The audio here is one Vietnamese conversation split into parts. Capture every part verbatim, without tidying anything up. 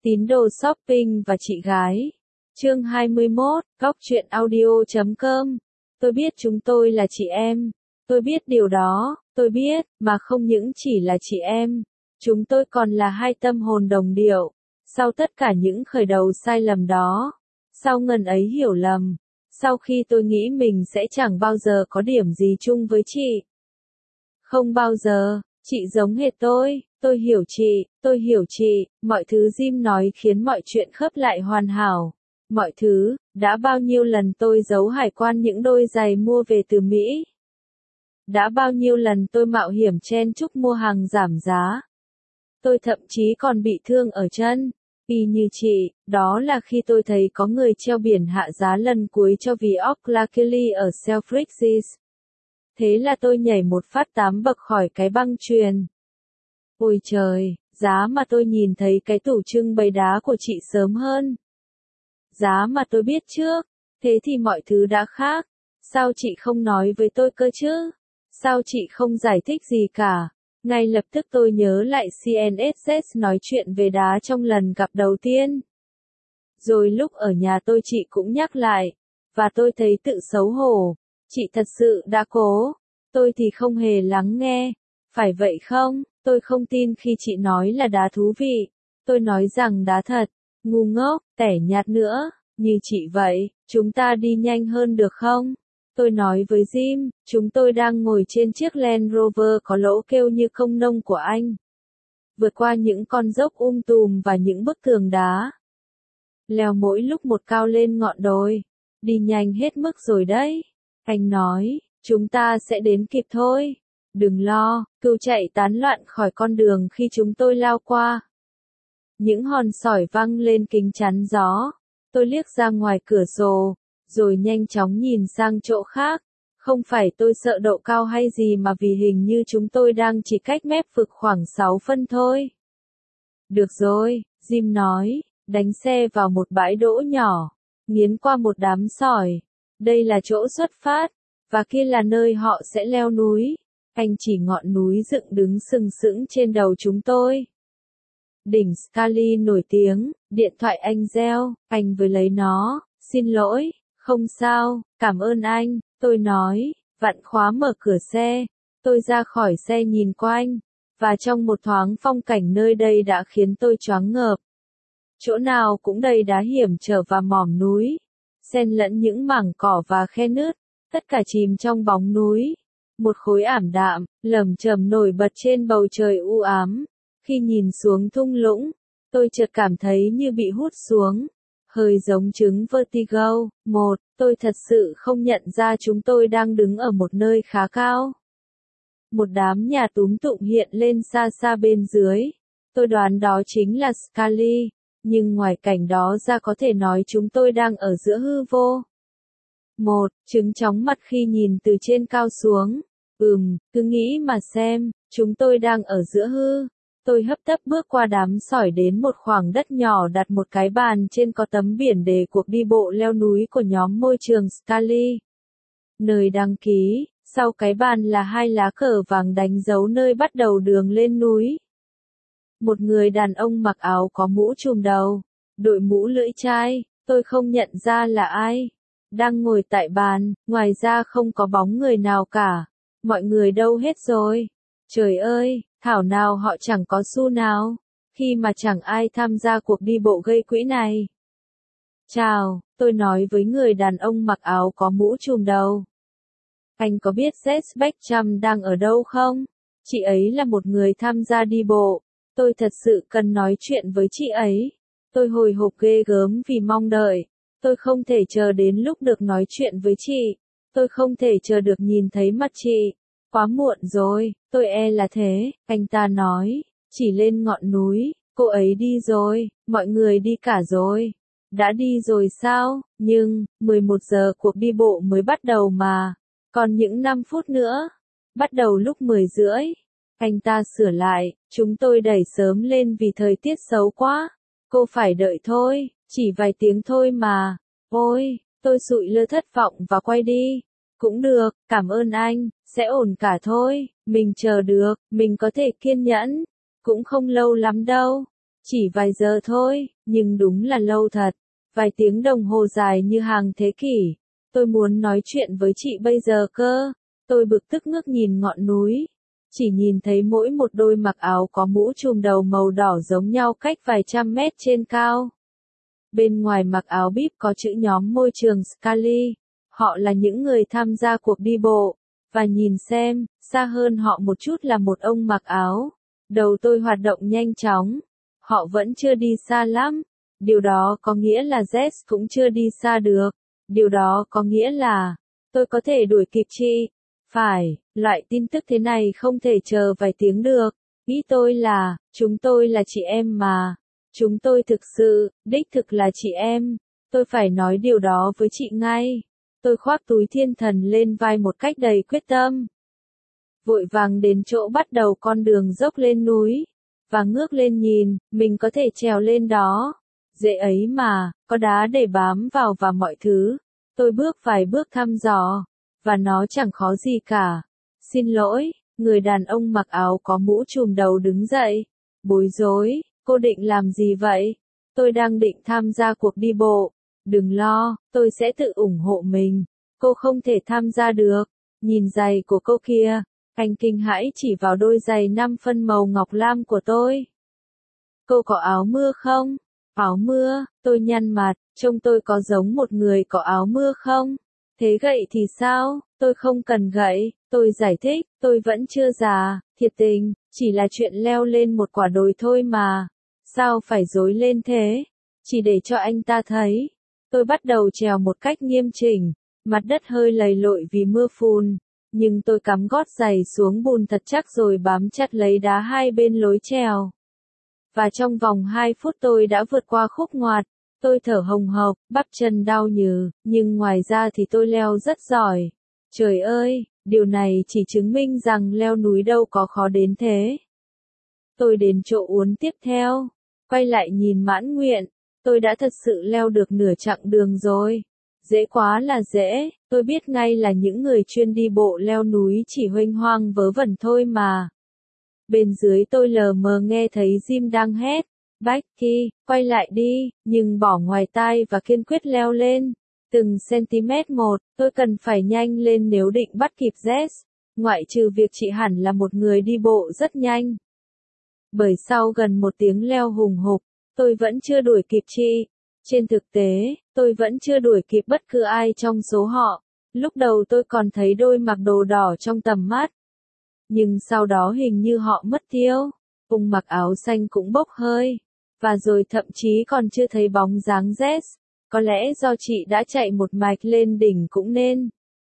Tín đồ shopping và chị gái. Chương hai mươi mốt, góc truyện audio chấm com. Tôi biết chúng tôi là chị em. Tôi biết điều đó, tôi biết, mà không những chỉ là chị em. Chúng tôi còn là hai tâm hồn đồng điệu. Sau tất cả những khởi đầu sai lầm đó, sau ngần ấy hiểu lầm, sau khi tôi nghĩ mình sẽ chẳng bao giờ có điểm gì chung với chị. Không bao giờ, chị giống hệt tôi, tôi hiểu chị, tôi hiểu chị, mọi thứ Jim nói khiến mọi chuyện khớp lại hoàn hảo. Mọi thứ, đã bao nhiêu lần tôi giấu hải quan những đôi giày mua về từ Mỹ. Đã bao nhiêu lần tôi mạo hiểm chen chúc mua hàng giảm giá. Tôi thậm chí còn bị thương ở chân. Y như chị, đó là khi tôi thấy có người treo biển hạ giá lần cuối cho vì Oakley ở Selfridges. Thế là tôi nhảy một phát tám bậc khỏi cái băng chuyền. Ôi trời, giá mà tôi nhìn thấy cái tủ trưng bày đá của chị sớm hơn. Giá mà tôi biết trước, thế thì mọi thứ đã khác. Sao chị không nói với tôi cơ chứ? Sao chị không giải thích gì cả? Ngay lập tức tôi nhớ lại xê en ét ét nói chuyện về đá trong lần gặp đầu tiên. Rồi lúc ở nhà tôi chị cũng nhắc lại, và tôi thấy tự xấu hổ. Chị thật sự đã cố, tôi thì không hề lắng nghe. Phải vậy không? Tôi không tin khi chị nói là đá thú vị. Tôi nói rằng đá thật, ngu ngốc, tẻ nhạt nữa, như chị vậy. Chúng ta đi nhanh hơn được không? Tôi nói với Jim, chúng tôi đang ngồi trên chiếc Land Rover có lỗ kêu như công nông của anh. Vượt qua những con dốc um tùm và những bức tường đá. Leo mỗi lúc một cao lên ngọn đồi. Đi nhanh hết mức rồi đấy. Anh nói, chúng ta sẽ đến kịp thôi. Đừng lo, cừu chạy tán loạn khỏi con đường khi chúng tôi lao qua. Những hòn sỏi văng lên kính chắn gió. Tôi liếc ra ngoài cửa sổ, rồi nhanh chóng nhìn sang chỗ khác. Không phải tôi sợ độ cao hay gì mà vì hình như chúng tôi đang chỉ cách mép vực khoảng sáu phân thôi. Được rồi, Jim nói, đánh xe vào một bãi đỗ nhỏ, nghiến qua một đám sỏi. Đây là chỗ xuất phát, và kia là nơi họ sẽ leo núi. Anh chỉ ngọn núi dựng đứng sừng sững trên đầu chúng tôi. Đỉnh Scully nổi tiếng, điện thoại anh reo, anh vừa lấy nó, xin lỗi, không sao, cảm ơn anh, tôi nói, vặn khóa mở cửa xe. Tôi ra khỏi xe nhìn quanh, và trong một thoáng phong cảnh nơi đây đã khiến tôi choáng ngợp. Chỗ nào cũng đầy đá hiểm trở và mỏm núi, xen lẫn những mảng cỏ và khe nứt, tất cả chìm trong bóng núi. Một khối ảm đạm, lởm chởm nổi bật trên bầu trời u ám. Khi nhìn xuống thung lũng, tôi chợt cảm thấy như bị hút xuống. Hơi giống chứng vertigo. Một, tôi thật sự không nhận ra chúng tôi đang đứng ở một nơi khá cao. Một đám nhà túm tụm hiện lên xa xa bên dưới. Tôi đoán đó chính là Scully, nhưng ngoài cảnh đó ra có thể nói chúng tôi đang ở giữa hư vô. Một, trứng chóng mặt khi nhìn từ trên cao xuống. Ừm, cứ nghĩ mà xem, chúng tôi đang ở giữa hư. Tôi hấp tấp bước qua đám sỏi đến một khoảng đất nhỏ đặt một cái bàn trên có tấm biển đề cuộc đi bộ leo núi của nhóm môi trường Scully. Nơi đăng ký, sau cái bàn là hai lá cờ vàng đánh dấu nơi bắt đầu đường lên núi. Một người đàn ông mặc áo có mũ trùm đầu, đội mũ lưỡi chai, tôi không nhận ra là ai. Đang ngồi tại bàn, ngoài ra không có bóng người nào cả. Mọi người đâu hết rồi? Trời ơi, thảo nào họ chẳng có xu nào, khi mà chẳng ai tham gia cuộc đi bộ gây quỹ này. Chào, tôi nói với người đàn ông mặc áo có mũ trùm đầu. Anh có biết Jess Beckham đang ở đâu không? Chị ấy là một người tham gia đi bộ. Tôi thật sự cần nói chuyện với chị ấy. Tôi hồi hộp ghê gớm vì mong đợi. Tôi không thể chờ đến lúc được nói chuyện với chị. Tôi không thể chờ được nhìn thấy mặt chị. Quá muộn rồi, tôi e là thế, anh ta nói, chỉ lên ngọn núi, cô ấy đi rồi, mọi người đi cả rồi. Đã đi rồi sao? Nhưng, mười một giờ cuộc đi bộ mới bắt đầu mà. Còn những năm phút nữa. Bắt đầu lúc mười rưỡi. Anh ta sửa lại, chúng tôi đẩy sớm lên vì thời tiết xấu quá. Cô phải đợi thôi, chỉ vài tiếng thôi mà. Ôi, tôi sụi lơ thất vọng và quay đi. Cũng được, cảm ơn anh, sẽ ổn cả thôi, mình chờ được, mình có thể kiên nhẫn. Cũng không lâu lắm đâu. Chỉ vài giờ thôi, nhưng đúng là lâu thật. Vài tiếng đồng hồ dài như hàng thế kỷ. Tôi muốn nói chuyện với chị bây giờ cơ. Tôi bực tức ngước nhìn ngọn núi. Chỉ nhìn thấy mỗi một đôi mặc áo có mũ trùm đầu màu đỏ giống nhau cách vài trăm mét trên cao. Bên ngoài mặc áo bíp có chữ nhóm môi trường Scully. Họ là những người tham gia cuộc đi bộ. Và nhìn xem, xa hơn họ một chút là một ông mặc áo. Đầu tôi hoạt động nhanh chóng. Họ vẫn chưa đi xa lắm. Điều đó có nghĩa là Jess cũng chưa đi xa được. Điều đó có nghĩa là, tôi có thể đuổi kịp chị. Phải, loại tin tức thế này không thể chờ vài tiếng được. Ý tôi là, chúng tôi là chị em mà. Chúng tôi thực sự, đích thực là chị em. Tôi phải nói điều đó với chị ngay. Tôi khoác túi thiên thần lên vai một cách đầy quyết tâm. Vội vàng đến chỗ bắt đầu con đường dốc lên núi. Và ngước lên nhìn, mình có thể trèo lên đó. Dễ ấy mà, có đá để bám vào và mọi thứ. Tôi bước vài bước thăm dò. Và nó chẳng khó gì cả. Xin lỗi, người đàn ông mặc áo có mũ trùm đầu đứng dậy. Bối rối, cô định làm gì vậy? Tôi đang định tham gia cuộc đi bộ. Đừng lo, tôi sẽ tự ủng hộ mình. Cô không thể tham gia được. Nhìn giày của cô kia. Anh kinh hãi chỉ vào đôi giày năm phân màu ngọc lam của tôi. Cô có áo mưa không? Áo mưa, tôi nhăn mặt, trông tôi có giống một người có áo mưa không? Thế gậy thì sao? Tôi không cần gậy, tôi giải thích, tôi vẫn chưa già, thiệt tình, chỉ là chuyện leo lên một quả đồi thôi mà. Sao phải dối lên thế? Chỉ để cho anh ta thấy. Tôi bắt đầu trèo một cách nghiêm chỉnh, mặt đất hơi lầy lội vì mưa phùn, nhưng tôi cắm gót giày xuống bùn thật chắc rồi bám chặt lấy đá hai bên lối trèo. Và trong vòng hai phút tôi đã vượt qua khúc ngoặt. Tôi thở hồng hộc, bắp chân đau nhừ, nhưng ngoài ra thì tôi leo rất giỏi. Trời ơi, điều này chỉ chứng minh rằng leo núi đâu có khó đến thế. Tôi đến chỗ uốn tiếp theo, quay lại nhìn mãn nguyện, tôi đã thật sự leo được nửa chặng đường rồi. Dễ quá là dễ, tôi biết ngay là những người chuyên đi bộ leo núi chỉ huênh hoang vớ vẩn thôi mà. Bên dưới tôi lờ mờ nghe thấy Jim đang hét. Becky, quay lại đi, nhưng bỏ ngoài tai và kiên quyết leo lên. Từng centimet một, tôi cần phải nhanh lên nếu định bắt kịp Jess. Ngoại trừ việc chị hẳn là một người đi bộ rất nhanh. Bởi sau gần một tiếng leo hùng hục, tôi vẫn chưa đuổi kịp chị. Trên thực tế, tôi vẫn chưa đuổi kịp bất cứ ai trong số họ. Lúc đầu tôi còn thấy đôi mặc đồ đỏ trong tầm mắt. Nhưng sau đó hình như họ mất tiêu. Ông mặc áo xanh cũng bốc hơi. Và rồi thậm chí còn chưa thấy bóng dáng Jess. Có lẽ do chị đã chạy một mạch lên đỉnh cũng nên.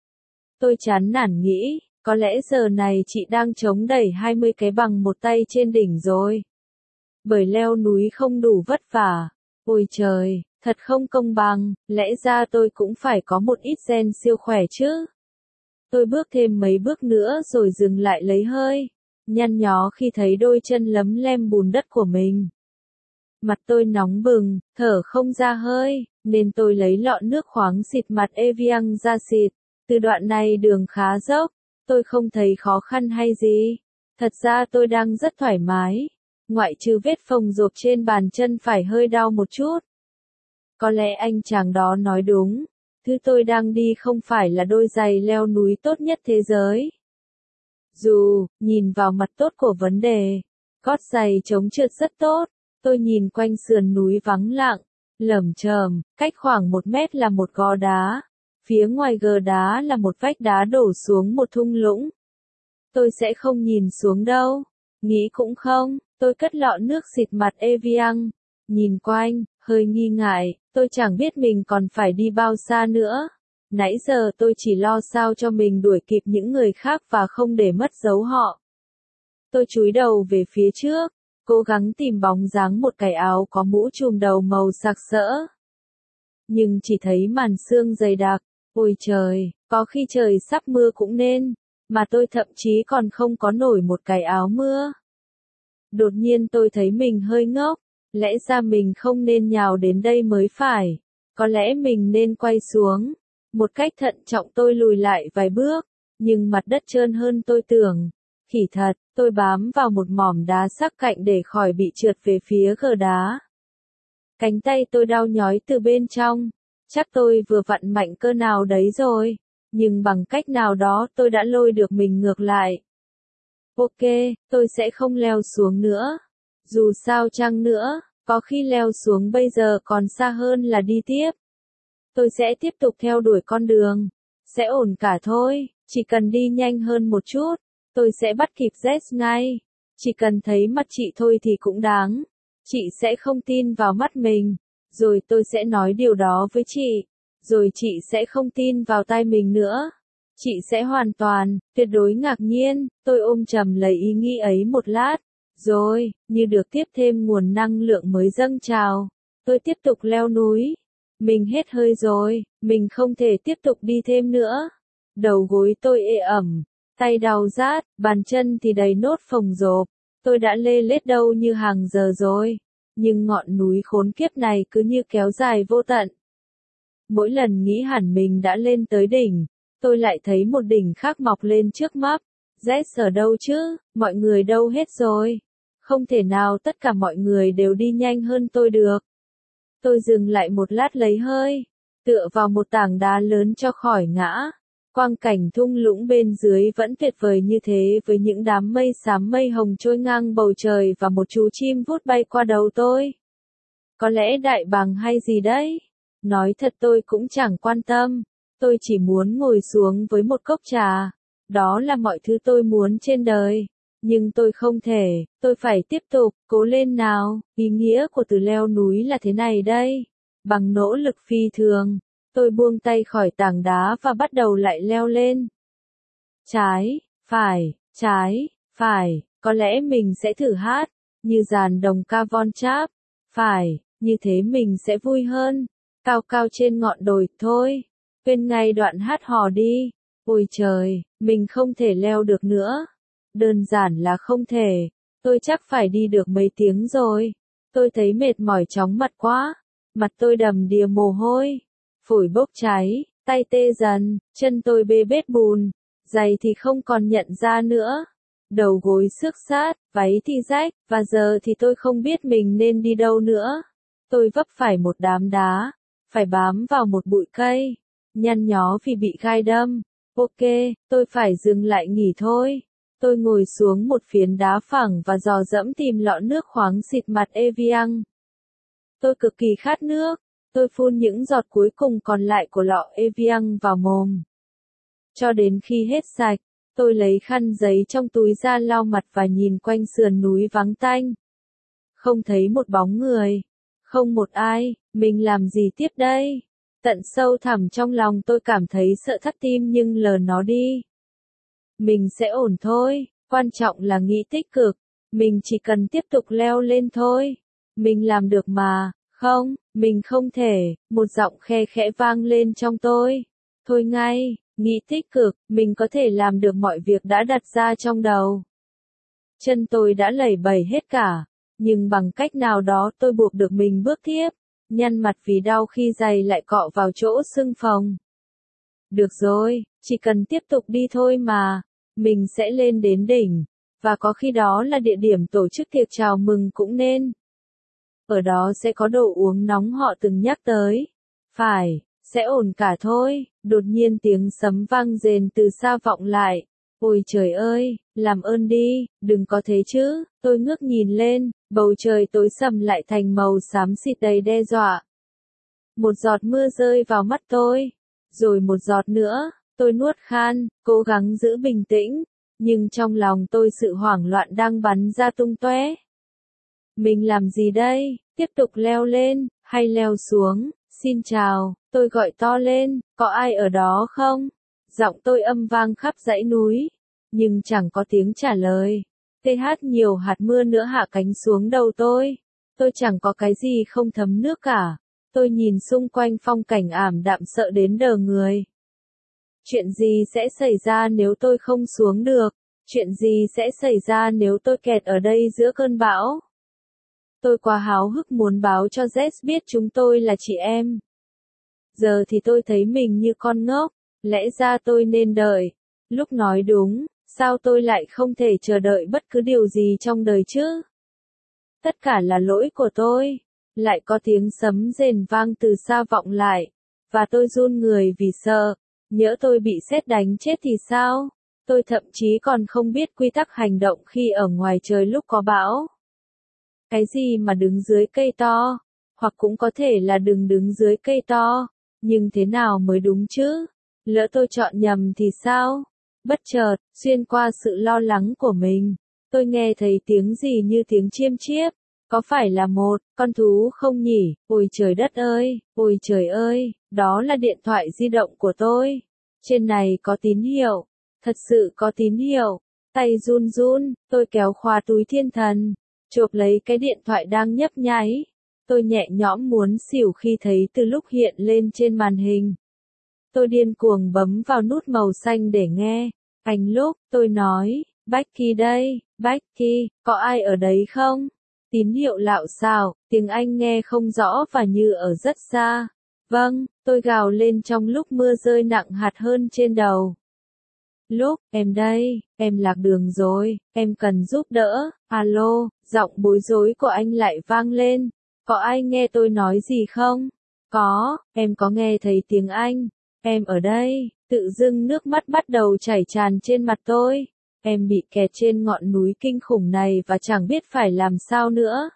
Tôi chán nản nghĩ, có lẽ giờ này chị đang chống đẩy hai mươi cái bằng một tay trên đỉnh rồi. Bởi leo núi không đủ vất vả. Ôi trời, thật không công bằng, lẽ ra tôi cũng phải có một ít gen siêu khỏe chứ. Tôi bước thêm mấy bước nữa rồi dừng lại lấy hơi. Nhăn nhó khi thấy đôi chân lấm lem bùn đất của mình. Mặt tôi nóng bừng, thở không ra hơi, nên tôi lấy lọ nước khoáng xịt mặt Evian ra xịt. Từ đoạn này đường khá dốc, tôi không thấy khó khăn hay gì. Thật ra tôi đang rất thoải mái, ngoại trừ vết phồng rộp trên bàn chân phải hơi đau một chút. Có lẽ anh chàng đó nói đúng, thứ tôi đang đi không phải là đôi giày leo núi tốt nhất thế giới. Dù, nhìn vào mặt tốt của vấn đề, gót giày chống trượt rất tốt. Tôi nhìn quanh sườn núi vắng lặng, lởm chởm, cách khoảng một mét là một gò đá. Phía ngoài gờ đá là một vách đá đổ xuống một thung lũng. Tôi sẽ không nhìn xuống đâu. Nghĩ cũng không, tôi cất lọ nước xịt mặt Evian. Nhìn quanh, hơi nghi ngại, tôi chẳng biết mình còn phải đi bao xa nữa. Nãy giờ tôi chỉ lo sao cho mình đuổi kịp những người khác và không để mất dấu họ. Tôi chúi đầu về phía trước. Cố gắng tìm bóng dáng một cái áo có mũ trùm đầu màu sặc sỡ. Nhưng chỉ thấy màn sương dày đặc, ôi trời, có khi trời sắp mưa cũng nên, mà tôi thậm chí còn không có nổi một cái áo mưa. Đột nhiên tôi thấy mình hơi ngốc, lẽ ra mình không nên nhào đến đây mới phải, có lẽ mình nên quay xuống. Một cách thận trọng tôi lùi lại vài bước, nhưng mặt đất trơn hơn tôi tưởng. Khỉ thật, tôi bám vào một mỏm đá sắc cạnh để khỏi bị trượt về phía gờ đá. Cánh tay tôi đau nhói từ bên trong. Chắc tôi vừa vặn mạnh cơ nào đấy rồi. Nhưng bằng cách nào đó tôi đã lôi được mình ngược lại. Ok, tôi sẽ không leo xuống nữa. Dù sao chăng nữa, có khi leo xuống bây giờ còn xa hơn là đi tiếp. Tôi sẽ tiếp tục theo đuổi con đường. Sẽ ổn cả thôi, chỉ cần đi nhanh hơn một chút. Tôi sẽ bắt kịp Jess ngay. Chỉ cần thấy mặt chị thôi thì cũng đáng. Chị sẽ không tin vào mắt mình. Rồi tôi sẽ nói điều đó với chị. Rồi chị sẽ không tin vào tai mình nữa. Chị sẽ hoàn toàn, tuyệt đối ngạc nhiên. Tôi ôm chầm lấy ý nghĩ ấy một lát. Rồi, như được tiếp thêm nguồn năng lượng mới dâng trào. Tôi tiếp tục leo núi. Mình hết hơi rồi, mình không thể tiếp tục đi thêm nữa. Đầu gối tôi ê ẩm, tay đau rát, bàn chân thì đầy nốt phồng rộp. Tôi đã lê lết đâu như hàng giờ rồi. Nhưng ngọn núi khốn kiếp này cứ như kéo dài vô tận. Mỗi lần nghĩ hẳn mình đã lên tới đỉnh, tôi lại thấy một đỉnh khác mọc lên trước mắt. Jess ở đâu chứ? Mọi người đâu hết rồi? Không thể nào tất cả mọi người đều đi nhanh hơn tôi được. Tôi dừng lại một lát lấy hơi, tựa vào một tảng đá lớn cho khỏi ngã. Quang cảnh thung lũng bên dưới vẫn tuyệt vời như thế với những đám mây xám mây hồng trôi ngang bầu trời và một chú chim vút bay qua đầu tôi. Có lẽ đại bàng hay gì đấy? Nói thật tôi cũng chẳng quan tâm. Tôi chỉ muốn ngồi xuống với một cốc trà. Đó là mọi thứ tôi muốn trên đời. Nhưng tôi không thể, tôi phải tiếp tục, cố lên nào. Ý nghĩa của từ leo núi là thế này đây. Bằng nỗ lực phi thường, tôi buông tay khỏi tảng đá và bắt đầu lại leo lên. Trái, phải, trái, phải, có lẽ mình sẽ thử hát, như dàn đồng ca Von Trapp. Phải, như thế mình sẽ vui hơn. Cao cao trên ngọn đồi, thôi. Quên ngay đoạn hát hò đi. Ôi trời, mình không thể leo được nữa. Đơn giản là không thể. Tôi chắc phải đi được mấy tiếng rồi. Tôi thấy mệt mỏi chóng mặt quá. Mặt tôi đầm đìa mồ hôi. Phổi bốc cháy, tay tê dần, chân tôi bê bết bùn. Giày thì không còn nhận ra nữa. Đầu gối xước sát, váy thì rách, và giờ thì tôi không biết mình nên đi đâu nữa. Tôi vấp phải một đám đá, phải bám vào một bụi cây, nhăn nhó vì bị gai đâm. Ok, tôi phải dừng lại nghỉ thôi. Tôi ngồi xuống một phiến đá phẳng và dò dẫm tìm lọ nước khoáng xịt mặt Evian. Tôi cực kỳ khát nước. Tôi phun những giọt cuối cùng còn lại của lọ Evian vào mồm. Cho đến khi hết sạch, tôi lấy khăn giấy trong túi ra lau mặt và nhìn quanh sườn núi vắng tanh. Không thấy một bóng người. Không một ai, mình làm gì tiếp đây? Tận sâu thẳm trong lòng tôi cảm thấy sợ thắt tim nhưng lờ nó đi. Mình sẽ ổn thôi, quan trọng là nghĩ tích cực. Mình chỉ cần tiếp tục leo lên thôi. Mình làm được mà, không, mình không thể, một giọng khe khẽ vang lên trong tôi. Thôi ngay, nghĩ tích cực, mình có thể làm được mọi việc đã đặt ra trong đầu. Chân tôi đã lẩy bẩy hết cả, nhưng bằng cách nào đó tôi buộc được mình bước tiếp, nhăn mặt vì đau khi giày lại cọ vào chỗ sưng phồng. Được rồi, chỉ cần tiếp tục đi thôi mà, mình sẽ lên đến đỉnh, và có khi đó là địa điểm tổ chức tiệc chào mừng cũng nên. Ở đó sẽ có đồ uống nóng họ từng nhắc tới. Phải, sẽ ổn cả thôi. Đột nhiên tiếng sấm vang rền từ xa vọng lại. Ôi trời ơi, làm ơn đi, đừng có thế chứ. Tôi ngước nhìn lên, bầu trời tối sầm lại thành màu xám xịt đầy đe dọa. Một giọt mưa rơi vào mắt tôi, rồi một giọt nữa. Tôi nuốt khan, cố gắng giữ bình tĩnh, nhưng trong lòng tôi sự hoảng loạn đang bắn ra tung tóe. Mình làm gì đây? Tiếp tục leo lên, hay leo xuống? Xin chào, tôi gọi to lên, có ai ở đó không? Giọng tôi âm vang khắp dãy núi, nhưng chẳng có tiếng trả lời. tê hát nhiều hạt mưa nữa hạ cánh xuống đầu tôi. Tôi chẳng có cái gì không thấm nước cả. Tôi nhìn xung quanh phong cảnh ảm đạm sợ đến đờ người. Chuyện gì sẽ xảy ra nếu tôi không xuống được? Chuyện gì sẽ xảy ra nếu tôi kẹt ở đây giữa cơn bão? Tôi quá háo hức muốn báo cho Jess biết chúng tôi là chị em. Giờ thì tôi thấy mình như con ngốc, lẽ ra tôi nên đợi. Lúc nói đúng, Sao tôi lại không thể chờ đợi bất cứ điều gì trong đời chứ? Tất cả là lỗi của tôi. Lại có tiếng sấm rền vang từ xa vọng lại, và tôi run người vì sợ. Nhỡ tôi bị sét đánh chết thì sao? Tôi thậm chí còn không biết quy tắc hành động khi ở ngoài trời lúc có bão. Cái gì mà đứng dưới cây to? Hoặc cũng có thể là đừng đứng dưới cây to. Nhưng thế nào mới đúng chứ? Lỡ tôi chọn nhầm thì sao? Bất chợt, xuyên qua sự lo lắng của mình, tôi nghe thấy tiếng gì như tiếng chiêm chiếp. Có phải là một con thú không nhỉ? Ôi trời đất ơi, ôi trời ơi, đó là điện thoại di động của tôi. Trên này có tín hiệu, thật sự có tín hiệu. Tay run run, tôi kéo khóa túi thiên thần, chộp lấy cái điện thoại đang nhấp nháy. Tôi nhẹ nhõm muốn xỉu khi thấy từ lúc hiện lên trên màn hình. Tôi điên cuồng bấm vào nút màu xanh để nghe. Anh lúc, tôi nói, Becky đây, Becky, có ai ở đấy không? Tín hiệu lạo xạo, tiếng Anh nghe không rõ và như ở rất xa. Vâng, tôi gào lên trong lúc mưa rơi nặng hạt hơn trên đầu. Lúc, em đây, em lạc đường rồi, em cần giúp đỡ. Alo, giọng bối rối của anh lại vang lên. Có ai nghe tôi nói gì không? Có, em có nghe thấy tiếng Anh. Em ở đây. Tự dưng nước mắt bắt đầu chảy tràn trên mặt tôi. Em bị kẹt trên ngọn núi kinh khủng này và chẳng biết phải làm sao nữa.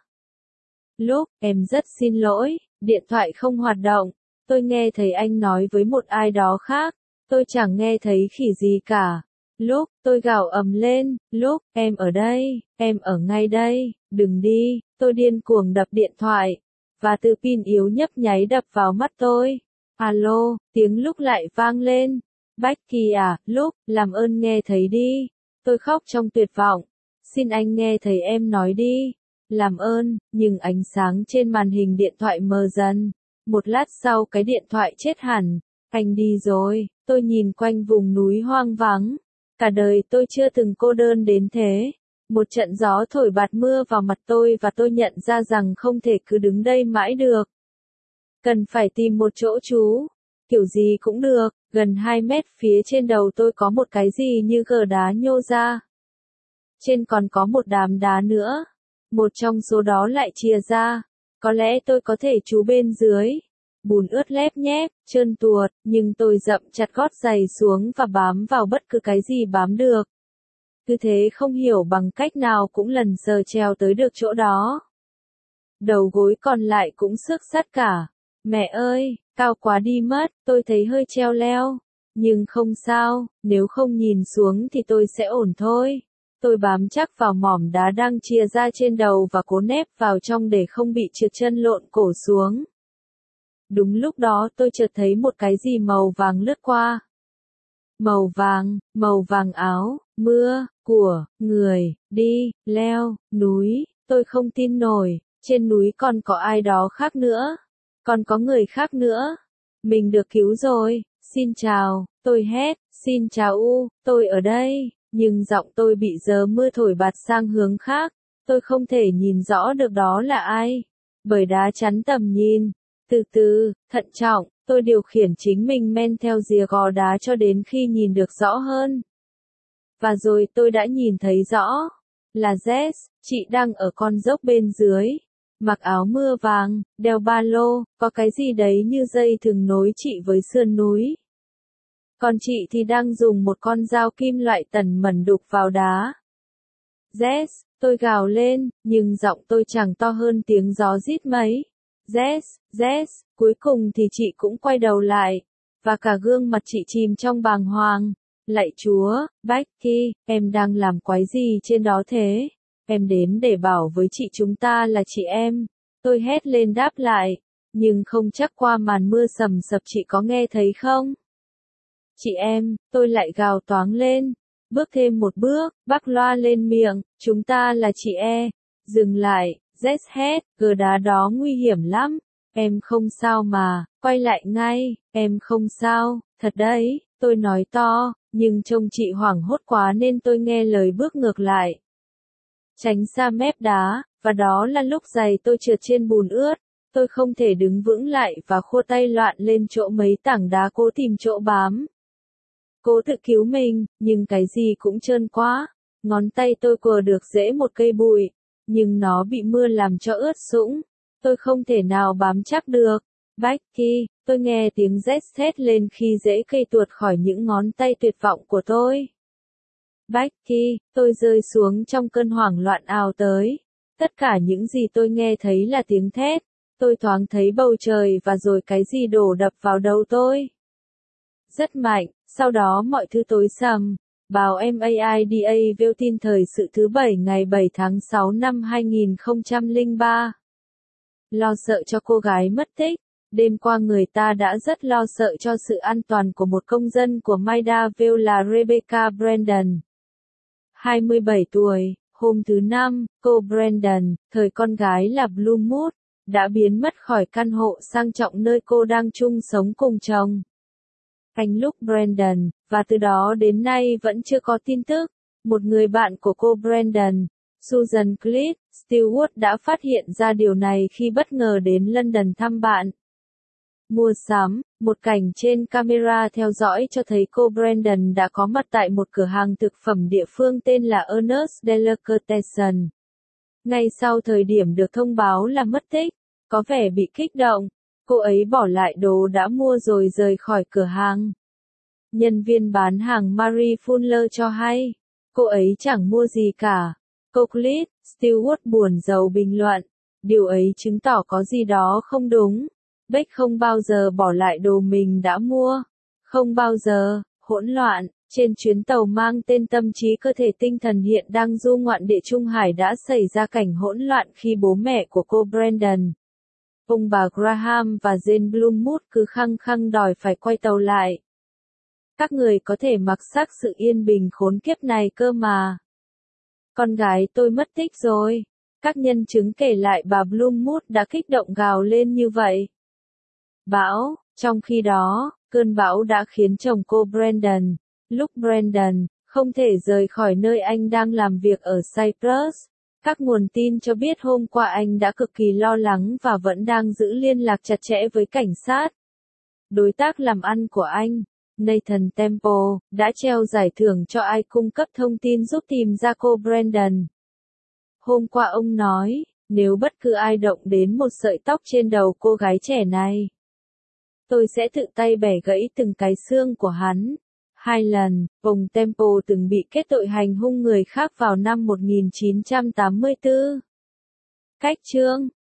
Lúc, em rất xin lỗi, điện thoại không hoạt động. Tôi nghe thấy anh nói với một ai đó khác. Tôi chẳng nghe thấy khỉ gì cả. Lúc, tôi gào ầm lên, lúc, em ở đây, em ở ngay đây, đừng đi. Tôi điên cuồng đập điện thoại. Và từ pin yếu nhấp nháy đập vào mắt tôi. Alo, tiếng lúc lại vang lên. Becky à, lúc, làm ơn nghe thấy đi. Tôi khóc trong tuyệt vọng. Xin anh nghe thấy em nói đi. Làm ơn, nhưng ánh sáng trên màn hình điện thoại mờ dần. Một lát sau cái điện thoại chết hẳn. Anh đi rồi, tôi nhìn quanh vùng núi hoang vắng. Cả đời tôi chưa từng cô đơn đến thế. Một trận gió thổi bạt mưa vào mặt tôi và tôi nhận ra rằng không thể cứ đứng đây mãi được. Cần phải tìm một chỗ trú. Kiểu gì cũng được, gần hai mét phía trên đầu tôi có một cái gì như gờ đá nhô ra. Trên còn có một đám đá nữa. Một trong số đó lại chia ra. Có lẽ tôi có thể trú bên dưới. Bùn ướt lép nhép, trơn tuột, nhưng tôi dậm chặt gót giày xuống và bám vào bất cứ cái gì bám được. Cứ thế không hiểu bằng cách nào cũng lần sờ trèo tới được chỗ đó. Đầu gối còn lại cũng xước sát cả. Mẹ ơi, cao quá đi mất, tôi thấy hơi treo leo. Nhưng không sao, nếu không nhìn xuống thì tôi sẽ ổn thôi. Tôi bám chắc vào mỏm đá đang chia ra trên đầu và cố nép vào trong để không bị trượt chân lộn cổ xuống. Đúng lúc đó tôi chợt thấy một cái gì màu vàng lướt qua. Màu vàng, màu vàng áo, mưa, của, người, đi, leo, núi, tôi không tin nổi, trên núi còn có ai đó khác nữa. Còn có người khác nữa. Mình được cứu rồi, xin chào, tôi hét, xin chào u, tôi ở đây, nhưng giọng tôi bị gió mưa thổi bạt sang hướng khác, tôi không thể nhìn rõ được đó là ai, bởi đá chắn tầm nhìn. Từ từ, thận trọng, tôi điều khiển chính mình men theo rìa gò đá cho đến khi nhìn được rõ hơn. Và rồi tôi đã nhìn thấy rõ, là Jess, chị đang ở con dốc bên dưới. Mặc áo mưa vàng, đeo ba lô, có cái gì đấy như dây thừng nối chị với sườn núi. Còn chị thì đang dùng một con dao kim loại tẩn mẩn đục vào đá. Jess, tôi gào lên, nhưng giọng tôi chẳng to hơn tiếng gió rít mấy. Jess, Jess, cuối cùng thì chị cũng quay đầu lại, và cả gương mặt chị chìm trong bàng hoàng. Lạy Chúa, Becky, em đang làm quái gì trên đó thế? Em đến để bảo với chị chúng ta là chị em. Tôi hét lên đáp lại, nhưng không chắc qua màn mưa sầm sập chị có nghe thấy không? Chị em, tôi lại gào toáng lên. Bước thêm một bước, bắc loa lên miệng, chúng ta là chị e. Dừng lại, Jess hét, gờ đá đó nguy hiểm lắm. Em không sao mà, quay lại ngay, em không sao, thật đấy, tôi nói to, nhưng trông chị hoảng hốt quá nên tôi nghe lời bước ngược lại. Tránh xa mép đá, và đó là lúc giày tôi trượt trên bùn ướt. Tôi không thể đứng vững lại và khua tay loạn lên chỗ mấy tảng đá cố tìm chỗ bám. cố tự cứu mình, nhưng cái gì cũng trơn quá. Ngón tay tôi quờ được rễ một cây bụi, nhưng nó bị mưa làm cho ướt sũng. Tôi không thể nào bám chắc được. Becky, tôi nghe tiếng rét thét lên khi rễ cây tuột khỏi những ngón tay tuyệt vọng của tôi. Becky, tôi rơi xuống trong cơn hoảng loạn ào tới. Tất cả những gì tôi nghe thấy là tiếng thét. Tôi thoáng thấy bầu trời và rồi cái gì đổ đập vào đầu tôi. Rất mạnh, sau đó mọi thứ tối sầm. Báo MAIDA Vêu tin thời sự thứ bảy ngày bảy tháng sáu năm hai nghìn không trăm lẻ ba. Lo sợ cho cô gái mất tích. Đêm qua người ta đã rất lo sợ cho sự an toàn của một công dân của Maida là Rebecca Brandon. hai mươi bảy tuổi, hôm thứ Năm, cô Brandon, thời con gái là Bloomwood, đã biến mất khỏi căn hộ sang trọng nơi cô đang chung sống cùng chồng. Anh Luke Brandon, và từ đó đến nay vẫn chưa có tin tức. Một người bạn của cô Brandon, Susan Cliff Stewart đã phát hiện ra điều này khi bất ngờ đến London thăm bạn. Mua sắm, một cảnh trên camera theo dõi cho thấy cô Brandon đã có mặt tại một cửa hàng thực phẩm địa phương tên là Ernest Delicatessen. Ngay sau thời điểm được thông báo là mất tích, có vẻ bị kích động, cô ấy bỏ lại đồ đã mua rồi rời khỏi cửa hàng. Nhân viên bán hàng Marie Fuller cho hay, cô ấy chẳng mua gì cả. Cô Cliff Stewart buồn rầu bình luận, điều ấy chứng tỏ có gì đó không đúng. Beck không bao giờ bỏ lại đồ mình đã mua. Không bao giờ. Hỗn loạn. Trên chuyến tàu mang tên Tâm trí cơ thể tinh thần hiện đang du ngoạn địa Trung Hải đã xảy ra cảnh hỗn loạn khi bố mẹ của cô Brandon, ông bà Graham và Jane Bloomwood cứ khăng khăng đòi phải quay tàu lại. Các người có thể mặc xác sự yên bình khốn kiếp này cơ mà. Con gái tôi mất tích rồi. Các nhân chứng kể lại bà Bloomwood đã kích động gào lên như vậy. Bão, trong khi đó, cơn bão đã khiến chồng cô Brandon, Luke Brandon, không thể rời khỏi nơi anh đang làm việc ở Cyprus. Các nguồn tin cho biết hôm qua anh đã cực kỳ lo lắng và vẫn đang giữ liên lạc chặt chẽ với cảnh sát. Đối tác làm ăn của anh, Nathan Temple, đã treo giải thưởng cho ai cung cấp thông tin giúp tìm ra cô Brandon. Hôm qua ông nói, nếu bất cứ ai động đến một sợi tóc trên đầu cô gái trẻ này, tôi sẽ tự tay bẻ gãy từng cái xương của hắn. Hai lần, ông Temple từng bị kết tội hành hung người khác vào năm một nghìn chín trăm tám mươi tư. Cách chương